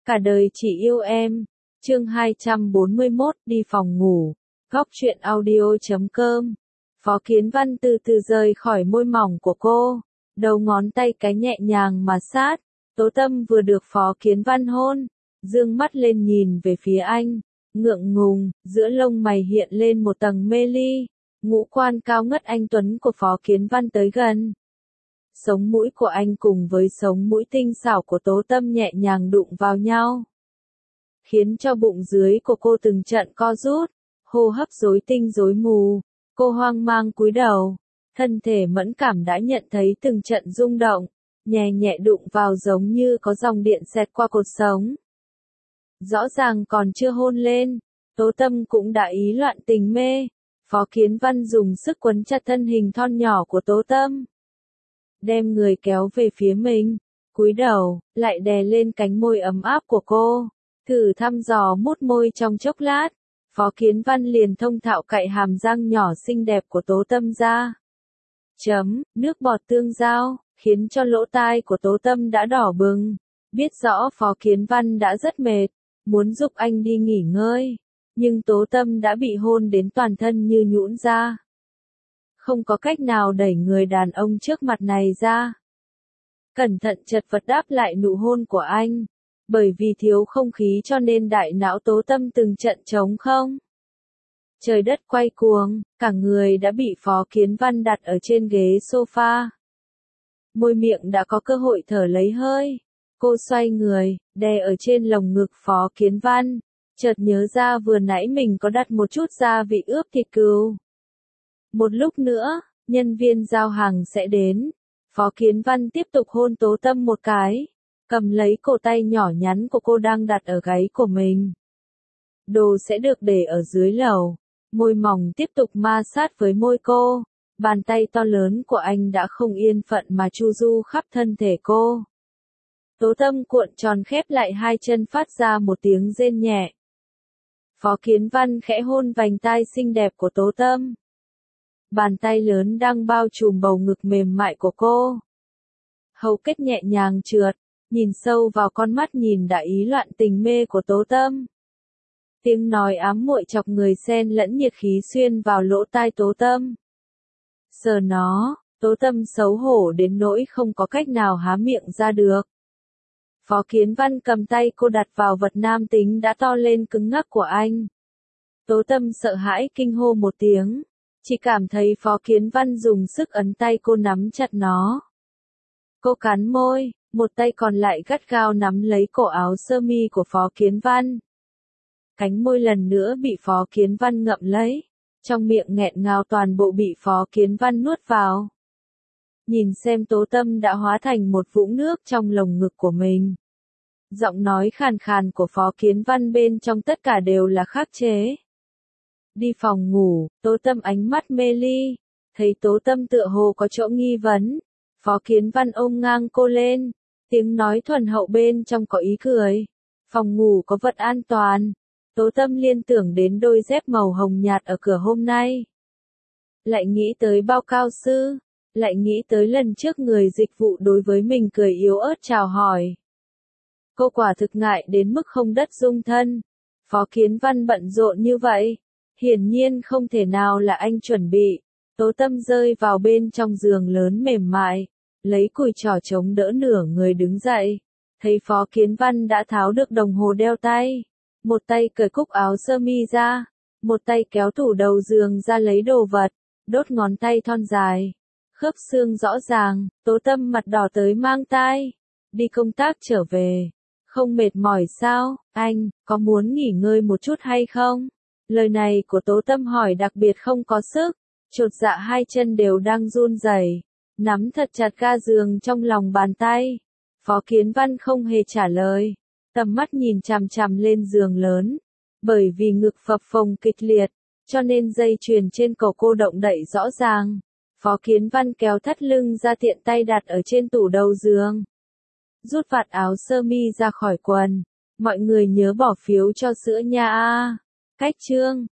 Cả đời chỉ yêu em. Chương 241, đi phòng ngủ. Góc truyện audio.com. Phó Kiến Văn từ từ rời khỏi môi mỏng của cô, đầu ngón tay cái nhẹ nhàng mà sát. Tố Tâm vừa được Phó Kiến Văn hôn, dương mắt lên nhìn về phía anh, ngượng ngùng, giữa lông mày hiện lên một tầng mê ly. Ngũ quan cao ngất anh tuấn của Phó Kiến Văn tới gần. Sống mũi của anh cùng với sống mũi tinh xảo của Tố Tâm nhẹ nhàng đụng vào nhau, khiến cho bụng dưới của cô từng trận co rút, hô hấp rối tinh rối mù. Cô hoang mang cúi đầu, thân thể mẫn cảm đã nhận thấy từng trận rung động, nhẹ nhẹ đụng vào giống như có dòng điện xẹt qua cột sống. Rõ ràng còn chưa hôn lên, Tố Tâm cũng đã ý loạn tình mê. Phó Kiến Văn dùng sức quấn chặt thân hình thon nhỏ của Tố Tâm, đem người kéo về phía mình, cúi đầu, lại đè lên cánh môi ấm áp của cô, thử thăm dò mút môi trong chốc lát. Phó Kiến Văn liền thông thạo cạy hàm răng nhỏ xinh đẹp của Tố Tâm ra. Nước bọt tương giao, khiến cho lỗ tai của Tố Tâm đã đỏ bừng. Biết rõ Phó Kiến Văn đã rất mệt, muốn giúp anh đi nghỉ ngơi, nhưng Tố Tâm đã bị hôn đến toàn thân như nhũn ra, không có cách nào đẩy người đàn ông trước mặt này ra. Cẩn thận chật vật đáp lại nụ hôn của anh. Bởi vì thiếu không khí cho nên đại não Tố Tâm từng trận trống không. Trời đất quay cuồng, cả người đã bị Phó Kiến Văn đặt ở trên ghế sofa. Môi miệng đã có cơ hội thở lấy hơi. Cô xoay người, đè ở trên lồng ngực Phó Kiến Văn, chợt nhớ ra vừa nãy mình có đặt một chút gia vị ướp thịt cừu. Một lúc nữa, nhân viên giao hàng sẽ đến. Phó Kiến Văn tiếp tục hôn Tố Tâm một cái, cầm lấy cổ tay nhỏ nhắn của cô đang đặt ở gáy của mình. Đồ sẽ được để ở dưới lầu. Môi mỏng tiếp tục ma sát với môi cô. Bàn tay to lớn của anh đã không yên phận mà chu du khắp thân thể cô. Tố Tâm cuộn tròn khép lại hai chân phát ra một tiếng rên nhẹ. Phó Kiến Văn khẽ hôn vành tai xinh đẹp của Tố Tâm. Bàn tay lớn đang bao trùm bầu ngực mềm mại của cô. Hầu kết nhẹ nhàng trượt, nhìn sâu vào con mắt nhìn đã ý loạn tình mê của Tố Tâm. Tiếng nói ám muội chọc người xen lẫn nhiệt khí xuyên vào lỗ tai Tố Tâm. Sờ nó, Tố Tâm xấu hổ đến nỗi không có cách nào há miệng ra được. Phó Kiến Văn cầm tay cô đặt vào vật nam tính đã to lên cứng ngắc của anh. Tố Tâm sợ hãi kinh hô một tiếng, chỉ cảm thấy Phó Kiến Văn dùng sức ấn tay cô nắm chặt nó. Cô cắn môi, một tay còn lại gắt gao nắm lấy cổ áo sơ mi của Phó Kiến Văn. Cánh môi lần nữa bị Phó Kiến Văn ngậm lấy, trong miệng nghẹn ngào toàn bộ bị Phó Kiến Văn nuốt vào. Nhìn xem Tố Tâm đã hóa thành một vũng nước trong lồng ngực của mình. Giọng nói khàn khàn của Phó Kiến Văn bên trong tất cả đều là khắc chế. Đi phòng ngủ, Tố Tâm ánh mắt mê ly, thấy Tố Tâm tựa hồ có chỗ nghi vấn. Phó Kiến Văn ôm ngang cô lên, tiếng nói thuần hậu bên trong có ý cười. Phòng ngủ có vật an toàn. Tố Tâm liên tưởng đến đôi dép màu hồng nhạt ở cửa hôm nay. Lại nghĩ tới bao cao su, lại nghĩ tới lần trước người dịch vụ đối với mình cười yếu ớt chào hỏi. Cô quả thực ngại đến mức không đất dung thân. Phó Kiến Văn bận rộn như vậy, hiển nhiên không thể nào là anh chuẩn bị. Tố Tâm rơi vào bên trong giường lớn mềm mại, lấy cùi trỏ chống đỡ nửa người đứng dậy. Thấy Phó Kiến Văn đã tháo được đồng hồ đeo tay, một tay cởi cúc áo sơ mi ra, một tay kéo tủ đầu giường ra lấy đồ vật, đốt ngón tay thon dài, khớp xương rõ ràng. Tố Tâm mặt đỏ tới mang tai. Đi công tác trở về, không mệt mỏi sao, anh, có muốn nghỉ ngơi một chút hay không? Lời này của Tố Tâm hỏi đặc biệt không có sức, chột dạ hai chân đều đang run rẩy, nắm thật chặt ga giường trong lòng bàn tay. Phó Kiến Văn không hề trả lời, tầm mắt nhìn chằm chằm lên giường lớn. Bởi vì ngực phập phồng kịch liệt, cho nên dây chuyền trên cổ cô động đậy rõ ràng. Phó Kiến Văn kéo thắt lưng ra tiện tay đặt ở trên tủ đầu giường. Rút vạt áo sơ mi ra khỏi quần. Mọi người nhớ bỏ phiếu cho sữa nha. Cách chương